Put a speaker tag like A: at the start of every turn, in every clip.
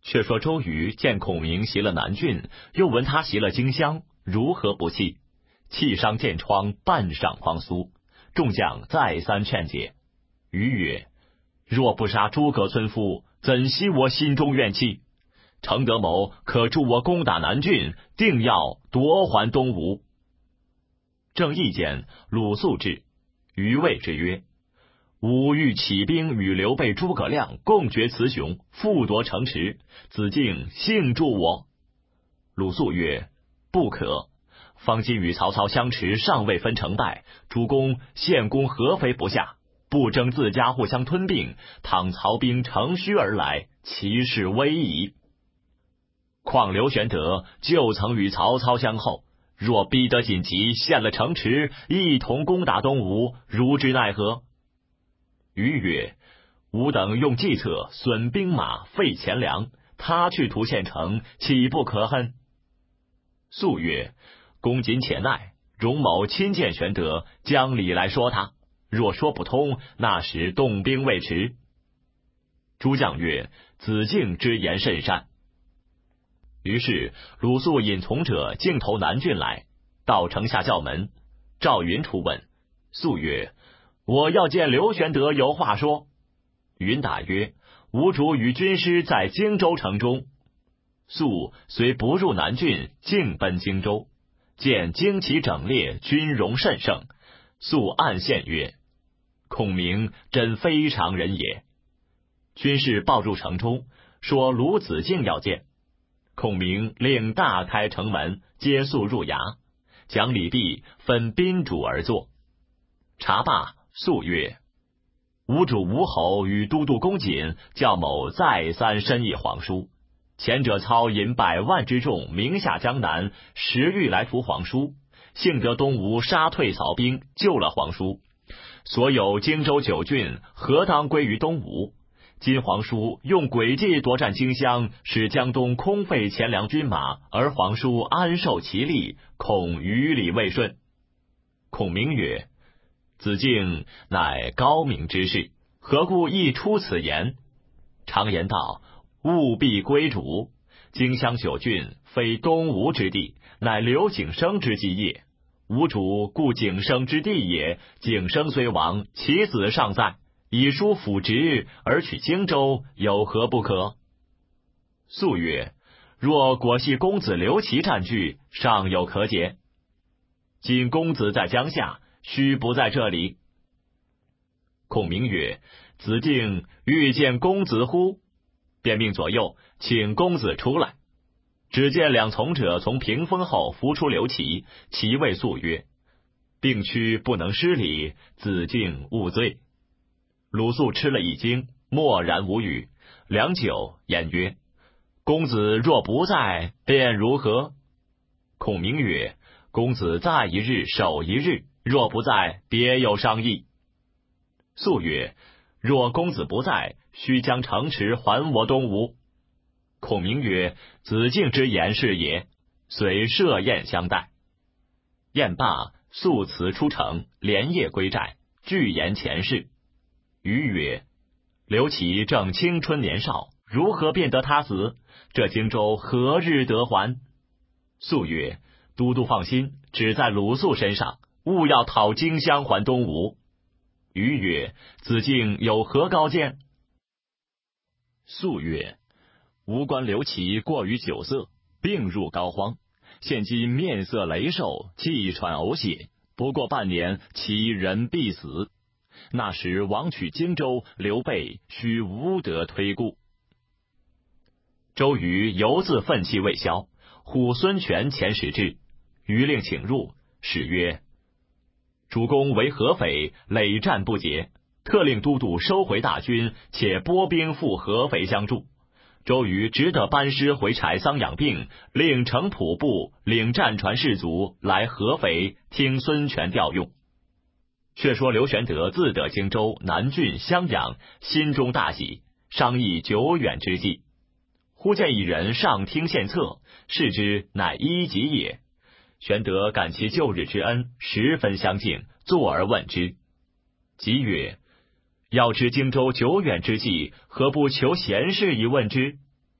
A: 却说周瑜见孔明袭了南郡，又闻他袭了荆襄，如何不气？气伤箭疮，半晌荒苏。众将再三劝解。瑜曰：若不杀诸葛村夫，怎息我心中怨气？程德谋可助我攻打南郡，定要夺还东吴。正义间，鲁肃至，瑜谓之曰：吾欲起兵与刘备、诸葛亮共决雌雄，复夺城池，子敬幸助我。鲁肃曰：不可。方今与曹操相持，尚未分成败，主公献攻合肥不下，不争自家，互相吞并，倘曹兵乘虚而来，其势危矣。况刘玄德就曾与曹操相后，若逼得紧急，献了城池，一同攻打东吴，如之奈何？瑜曰：吾等用计策，损兵马，废钱粮，他去屠县城，岂不可恨？肃曰：公瑾且耐，荣某亲见玄德，将理来说他，若说不通，那时动兵未迟。诸将曰：子敬之言甚善。于是鲁肃引从者径投南郡来，到城下叫门，赵云出问。肃曰：我要见刘玄德，有话说。云答曰：吾主与军师在荆州城中。肃虽不入南郡，径奔荆州，见旌旗整列，军容甚盛。肃暗羡曰：孔明真非常人也。军士报入城中，说鲁子敬要见。孔明令大开城门，接肃入衙，讲礼毕，分宾主而坐。茶罢，肃曰：吾主吴侯与都督公瑾教某再三申议皇叔，前者操引100万之众，名下江南，实欲来屠皇叔，幸得东吴杀退曹兵，救了皇叔。所有荆州9郡，何当归于东吴？今皇叔用诡计夺占荆襄，使江东空废钱粮军马，而皇叔安受其利，恐于理未顺。孔明曰：子敬乃高明之士，何故亦出此言？常言道，务必归主。荆襄9郡非东吴之地，乃刘景升之基业。吴主故景升之地也，景升虽亡，其子尚在，以书辅职，而取荆州，有何不可？肃曰：若果系公子刘琦占据，尚有可解。今公子在江夏，须不在这里。孔明曰：子敬欲见公子乎？便命左右请公子出来。只见2从者从屏风后扶出刘琦，其谓肃曰：病躯不能失礼，子敬勿罪。鲁肃吃了一惊，默然无语。良久，言曰：公子若不在，便如何？孔明曰：公子在一日，守一日，若不在，别有商议。肃曰：若公子不在，须将城池还我东吴。孔明曰：子敬之言是也，遂设宴相待。宴罢，肃辞出城，连夜归寨，具言前事。瑜曰：刘琦正青春年少，如何便得他死？这荆州何日得还？肃曰：都督放心，只在鲁肃身上，务要讨荆襄还东吴。瑜曰：子敬有何高见？肃曰：吾观刘琦过于酒色，病入膏肓，现今面色羸瘦，气喘呕血，不过半年，其人必死。那时王取荆州，刘备须无得推顾。周瑜犹自愤气未消，呼孙权前使至，瑜令请入，使曰：主公为合肥，累战不捷，特令都督收回大军，且拨兵赴合肥相助。周瑜只得班师回柴桑养病，令程普部领战船士卒来合肥听孙权调用。却说刘玄德自得荆州、南郡、襄阳，心中大喜，商议久远之计。忽见一人上厅献策，视之乃一级也。玄德感其旧日之恩，十分相敬，坐而问之。即曰：要知荆州久远之计，何不求贤士以问之？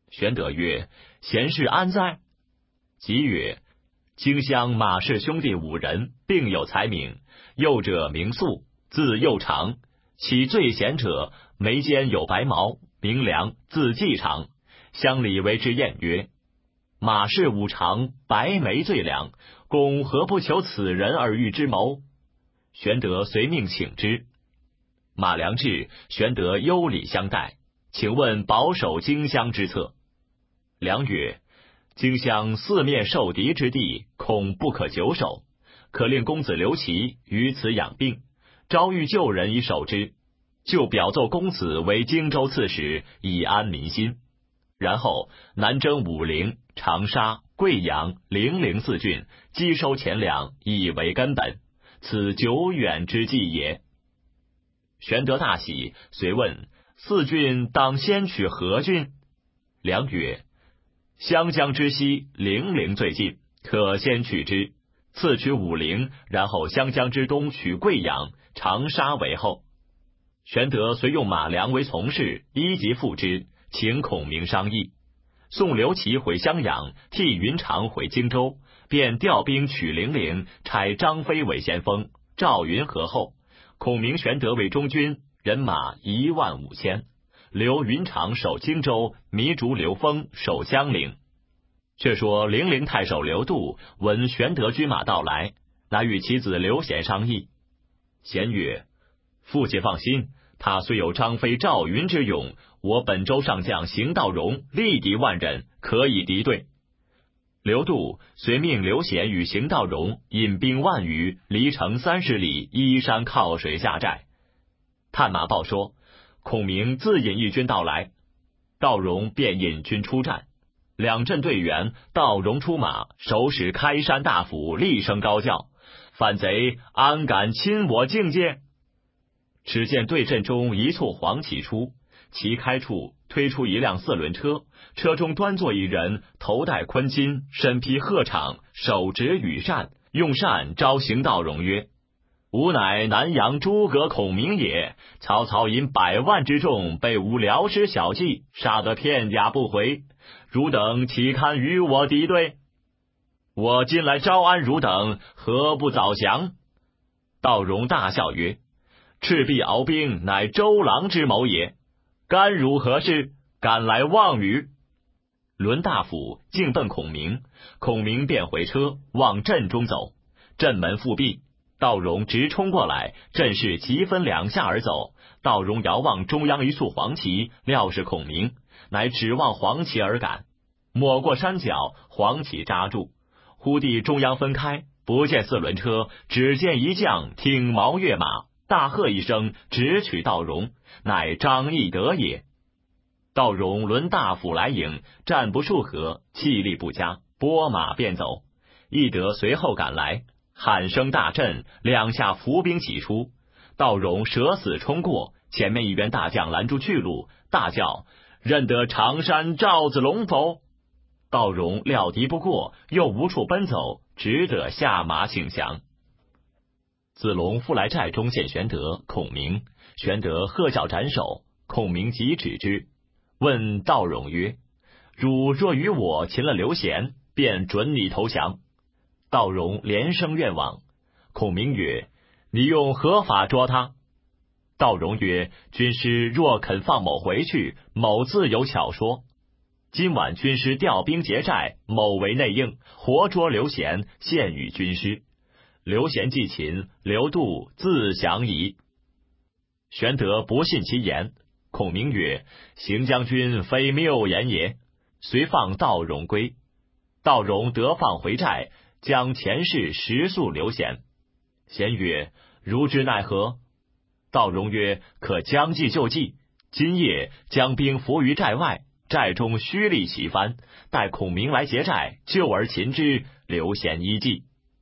A: 玄德曰：贤士安在？即曰：荆襄马氏兄弟5人，并有才名，幼者名肃，字幼长，其最贤者眉间有白毛，名良，字季常。乡里为之艳曰：马氏5长，白眉最良，公何不求此人而遇之谋？玄德随命请之。马良至，玄德优礼相待，请问保守荆襄之策。良曰：荆襄四面受敌之地，恐不可久守，可令公子刘琦于此养病，招遇旧人以守之，就表奏公子为荆州刺史，以安民心。然后南征武陵、长沙、贵阳、零陵4郡，积收钱粮，以为根本，此久远之计也。玄德大喜，遂问4郡当先取何郡？良曰：湘江之西，零陵最近，可先取之，次取武陵，然后湘江之东取贵阳、长沙为后。玄德遂用马良为从事，一即付之，请孔明商议。送刘琦回襄阳，替云长回荆州，便调兵取零陵，差张飞为先锋，赵云合后。孔明、玄德为中军，人马15000。留云长守荆州，糜竺、刘封守江陵。却说零陵太守刘度闻玄德军马到来，乃与其子刘贤商议。贤曰：父亲放心，他虽有张飞、赵云之勇，我本州上将邢道荣力敌万人，可以敌对。刘度遂命刘贤与邢道荣引兵万余，离城30里，依山靠水下寨。探马报说，孔明自引一军到来，道荣便引军出战。两阵队员，道荣出马，手使开山大斧，厉声高叫：反贼安敢侵我境界！只见对阵中一簇黄旗出，旗开处推出一辆4轮车，车中端坐一人，头戴坤巾，身披鹤氅，手执羽扇，用扇招邢道荣曰：吾乃南阳诸葛孔明也，曹操引100万之众，被吾辽师小计，杀得片甲不回，汝等岂堪与我敌对？我今来招安汝等，何不早降？道荣大笑曰：赤壁鏖兵，乃周郎之谋也，干汝何事？敢来妄语！抡大斧径奔孔明，孔明便回车往阵中走，阵门复闭，道荣直冲过来，阵势急分2下而走。道荣遥望中央一簇黄旗，料是孔明，乃指望黄旗而赶。抹过山脚，黄旗扎住，忽地中央分开，不见4轮车，只见一将挺矛跃马，大喝一声，直取道荣，乃张翼德也。道荣抡大斧来迎，战不数合，气力不佳，拨马便走。翼德随后赶来，喊声大震，2下伏兵齐出。道荣舍死冲过，前面一员大将拦住去路，大叫：认得常山赵子龙否？道荣料敌不过，又无处奔走，只得下马请降。子龙复来寨中见玄德、孔明，玄德喝叫斩首，孔明即止之，问道荣曰：汝若与我擒了刘贤，便准你投降。道荣连声愿往。孔明曰：你用何法捉他？道荣曰：军师若肯放某回去，某自有巧说。今晚军师调兵劫寨，某为内应，活捉刘贤，献与军师。刘贤既擒，刘度自降矣。玄德不信其言。孔明曰：邢将军非谬言也。遂放道荣归。道荣得放回寨，将前事实诉刘贤。贤曰：如之奈何？道荣曰：可将计就计，今夜将兵伏于寨外，寨中虚立旗幡，待孔明来劫寨，救而擒之，刘贤依计。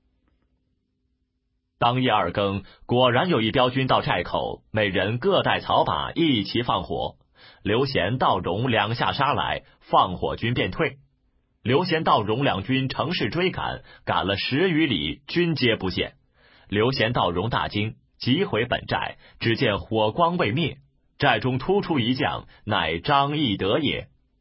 A: 当夜2更，果然有一镖军到寨口，每人各带草把，一齐放火。刘贤、道荣2下杀来，放火军便退。刘贤、道荣2军乘势追赶，赶了10余里，军皆不见。刘贤、道荣大惊，急回本寨，只见火光未灭，寨中突出一将，乃张翼德也。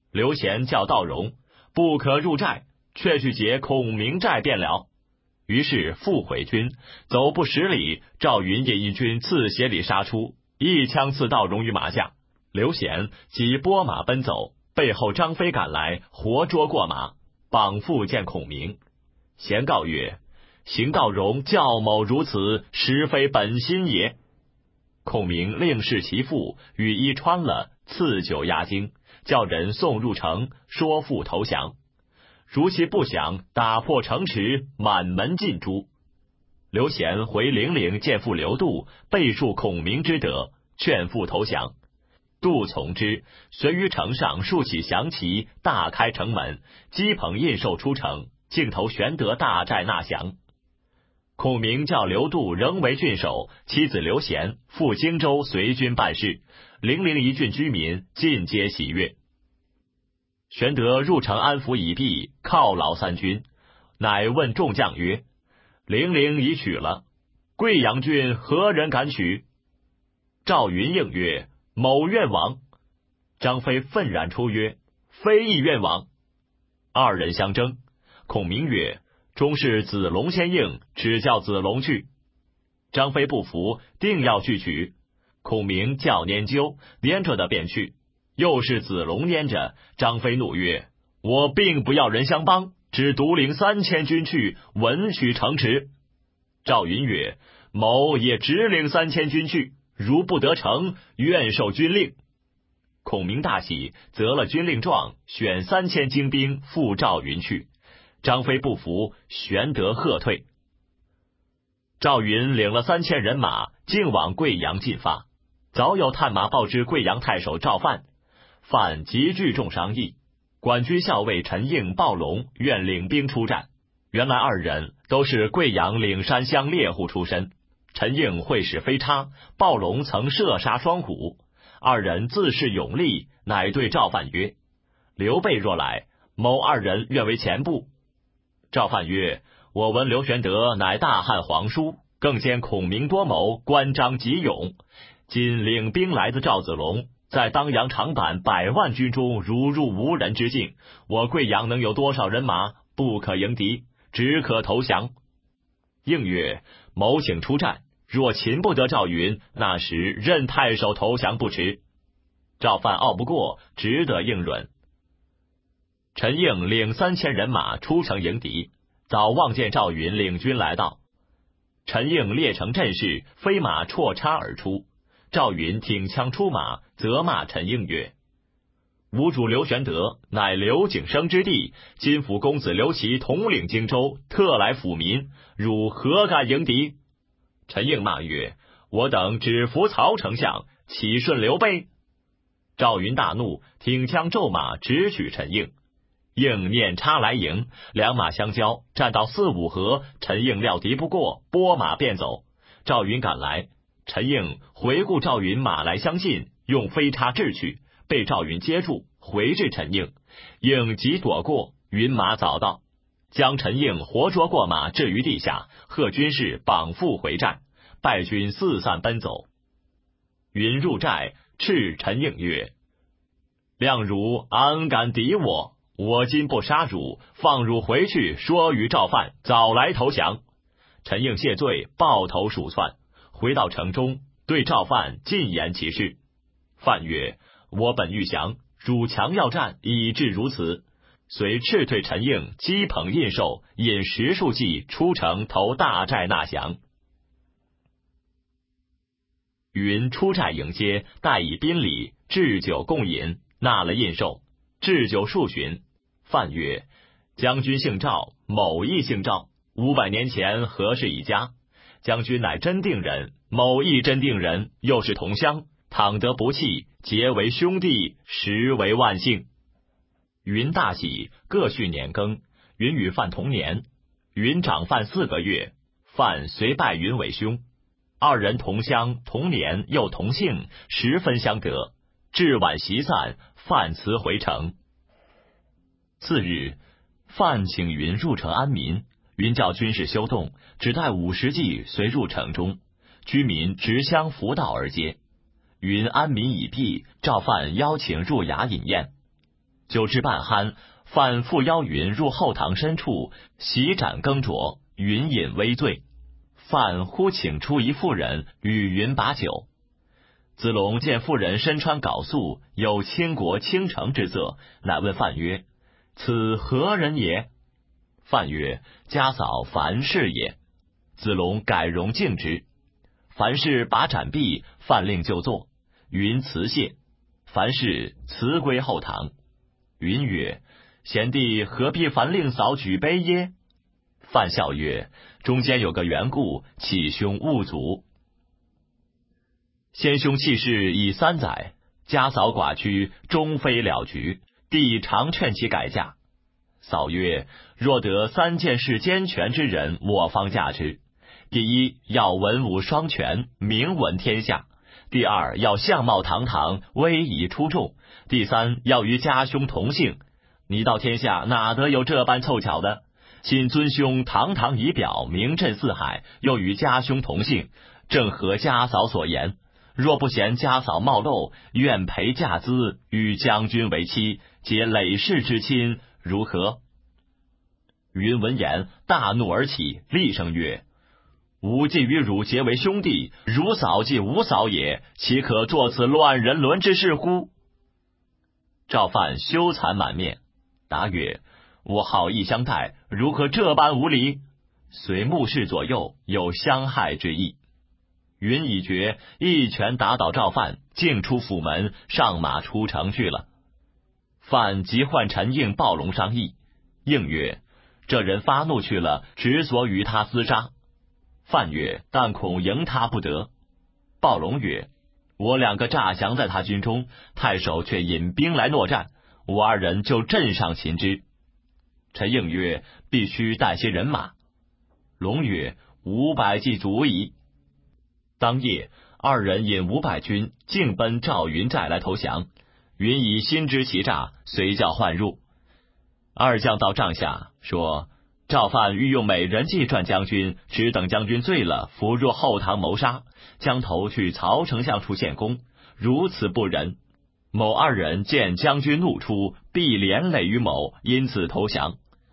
A: 刘贤叫道荣不可入寨，却去劫孔明寨便了。于是复回军，走不10里，赵云引一军刺斜里杀出，一枪刺道荣于马下。刘贤即拨马奔走，背后张飞赶来，活捉过马，绑缚见孔明。贤告曰：邢道荣教某如此，实非本心也。孔明令侍其父羽衣穿了，赐酒压惊，叫人送入城，说复投降。如其不降，打破城池，满门尽诛。刘贤回零陵见父刘度，背述孔明之德，劝父投降。杜从之，随于城上竖起降旗，大开城门，鸡棚印绶出城，径投玄德大寨纳降。孔明叫刘度仍为郡守，妻子刘贤赴荆州随军办事，零陵一郡居民尽皆喜悦。玄德入城安抚已毕，犒劳三军，乃问众将曰：零陵已取了，贵阳郡何人敢取？赵云应曰：某愿往。张飞愤然出曰：非亦愿往。二人相争。孔明曰：终是子龙先应，只叫子龙去。张飞不服，定要去取。孔明叫拈阄，拈着的便去。又是子龙拈着，张飞怒曰：我并不要人相帮，只独领3000军去，稳取城池。赵云曰：某也只领3000军去，如不得城，愿受军令。孔明大喜，择了军令状，选3000精兵赴赵云去。张飞不服，玄德喝退。赵云领了3000人马，径往贵阳进发。早有探马报知贵阳太守赵范，范极聚众商议，管军校尉陈应、鲍龙愿领兵出战。原来二人都是贵阳岭山乡猎户出身，陈应会使飞叉，鲍龙曾射杀双虎。二人自恃勇力，乃对赵范曰：刘备若来，某二人愿为前部。赵范曰：我闻刘玄德乃大汉皇叔，更见孔明多谋，关张极勇。今领兵来自赵子龙，在当阳长坂100万军中如入无人之境，我贵阳能有多少人马？不可迎敌，只可投降。应曰：某请出战，若擒不得赵云，那时任太守投降不迟。赵范拗不过，只得应允。陈应领3000人马出城迎敌，早望见赵云领军来到。陈应列成阵势，飞马绰插而出。赵云挺枪出马，责骂陈应曰：吾主刘玄德乃刘景升之弟，今辅公子刘琦统领荆州，特来抚民，汝何敢迎敌？陈应骂曰：我等只服曹丞相，岂顺刘备？赵云大怒，挺枪骤马，直取陈应。应念插来迎，两马相交，战到4、5合，陈应料敌不过，拨马便走。赵云赶来，陈应回顾赵云马来相近，用飞叉掷去，被赵云接住，回至陈应。应急躲过，云马早到，将陈应活捉过马，置于地下，贺军士绑缚回寨，败军四散奔走。云入寨，斥陈应曰：谅汝安敢敌我？我今不杀汝，放汝回去，说与赵范早来投降。陈应谢罪，抱头鼠窜，回到城中，对赵范尽言其事。范曰：我本欲降，汝强要战，以致如此。遂斥退陈应，鸡棚印绶，引10数骑出城投大寨纳降。云出寨迎接，待以宾礼，置酒共饮，纳了印绶，置酒数巡。范曰：将军姓赵，某亦姓赵，500年前何氏一家。将军乃真定人，某亦真定人，又是同乡，倘得不弃，结为兄弟，实为万幸。云大喜，各叙年庚。云与范同年，云长范4个月，范遂拜云为兄。二人同乡同年又同姓，十分相得。至晚席散，范辞回城。次日，范请云入城安民，云叫军士休动，只带50骑随入城中，居民直相扶道而接。云安民已毕，召范邀请入衙饮宴。 酒至半酣，范复邀云入后堂深处，席盏羹酌，云饮微醉。范忽请出一妇人与云把酒。子龙见妇人身穿缟素，有倾国倾城之色，乃问范曰：此何人也？范曰：家嫂樊氏也。子龙改容敬之。樊氏把盏毕，范令就坐，云辞谢。樊氏辞归后堂。云曰：贤弟何必烦令嫂举杯耶？范笑曰：中间有个缘故，启兄勿阻。先兄弃世已3载，家嫂寡居，终非了局，弟常劝其改嫁。嫂曰：若得3件事兼全之人，我方嫁之。第一，要文武双全，名闻天下；第二，要相貌堂堂，威仪出众；第三，要与家兄同姓。你到天下哪得有这般凑巧的？今尊兄堂堂仪表，名震四海，又与家兄同姓，正合家嫂所言。若不嫌家嫂冒漏，愿陪嫁资，与将军为妻，结累世之亲，如何？云闻言，大怒而起，厉声曰：吾既与汝结为兄弟，汝嫂既吾嫂也，岂可作此乱人伦之事乎？赵范羞惭满面，答曰：我好意相待，如何这般无礼？遂目视左右，有相害之意。云已决，一拳打倒赵范，径出府门，上马出城去了。范即唤陈应、暴龙商议。应曰：这人发怒去了，只所与他厮杀。范曰：但恐迎他不得。暴龙曰：我2个诈降在他军中，太守却引兵来搦战，我2人就阵上擒之。陈应曰：必须带些人马。龙曰：500骑足矣。当夜，2人引500军径奔赵云寨来投降。云以心知其诈，随叫唤入。2将到帐下，说：赵范欲用美人计赚将军，只等将军醉了，伏入后堂谋杀，将头去曹丞相处献功，如此不仁。某2人见将军怒出，必连累于某，因此投降。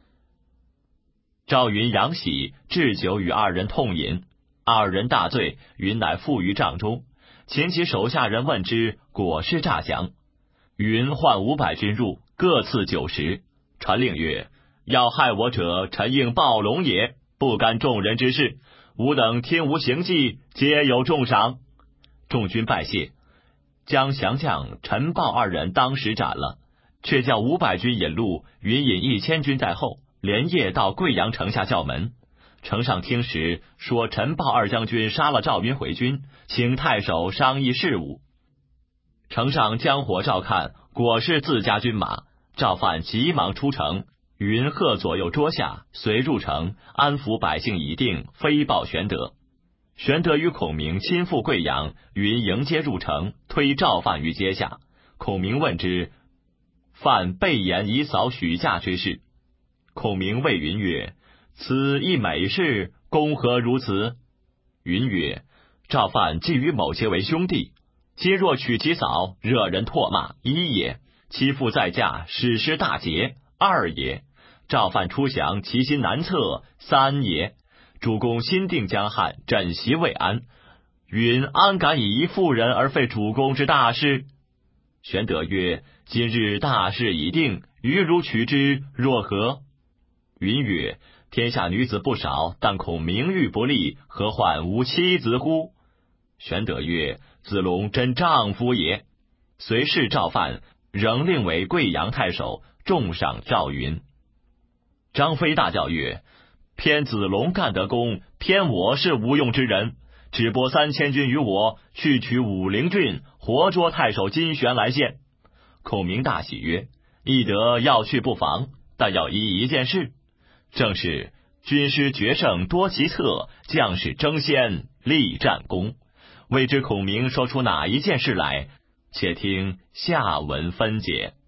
A: 赵云仰喜，置酒与2人痛饮。2人大醉，云乃附于帐中，请其手下人问之，果是诈降。云唤500军入，各赐酒食，传令曰：要害我者，陈应、暴龙也，不干众人之事。吾等听无行迹，皆有重赏。众军拜谢，将降将陈、暴2人当时斩了，却叫500军引路，云引1000军在后，连夜到贵阳城下叫门。城上听时，说陈、暴2将军杀了赵云回军，请太守商议事务。城上将火照看，果是自家军马。赵范急忙出城，云贺左右桌下，随入城，安抚百姓已定，飞报玄德。玄德与孔明亲赴贵阳，云迎接入城，推赵范于阶下。孔明问之，范备言以扫许嫁之事。孔明谓云曰：此一美事，公何如此？云曰：赵范既与某结为兄弟，今若娶其嫂，惹人唾骂，一也；其父再嫁，史诗大捷，二也；赵范出降，其心难测，三也。主公心定江汉，枕席未安，允安敢以一妇人而废主公之大事？玄德曰：今日大事已定，于汝取之，若何？云曰：天下女子不少，但恐名誉不立，何患无妻子乎？玄德曰：子龙真丈夫也。随侍赵范，仍令为贵阳太守，重赏赵云。张飞大叫曰：偏子龙干得功，偏我是无用之人，只拨3000军于我，去取武陵郡，活捉太守金旋来献。孔明大喜曰：翼德要去不妨，但要依一件事，正是军师决胜多奇策，将士争先立战功。未知孔明说出哪一件事来，且听下文分解。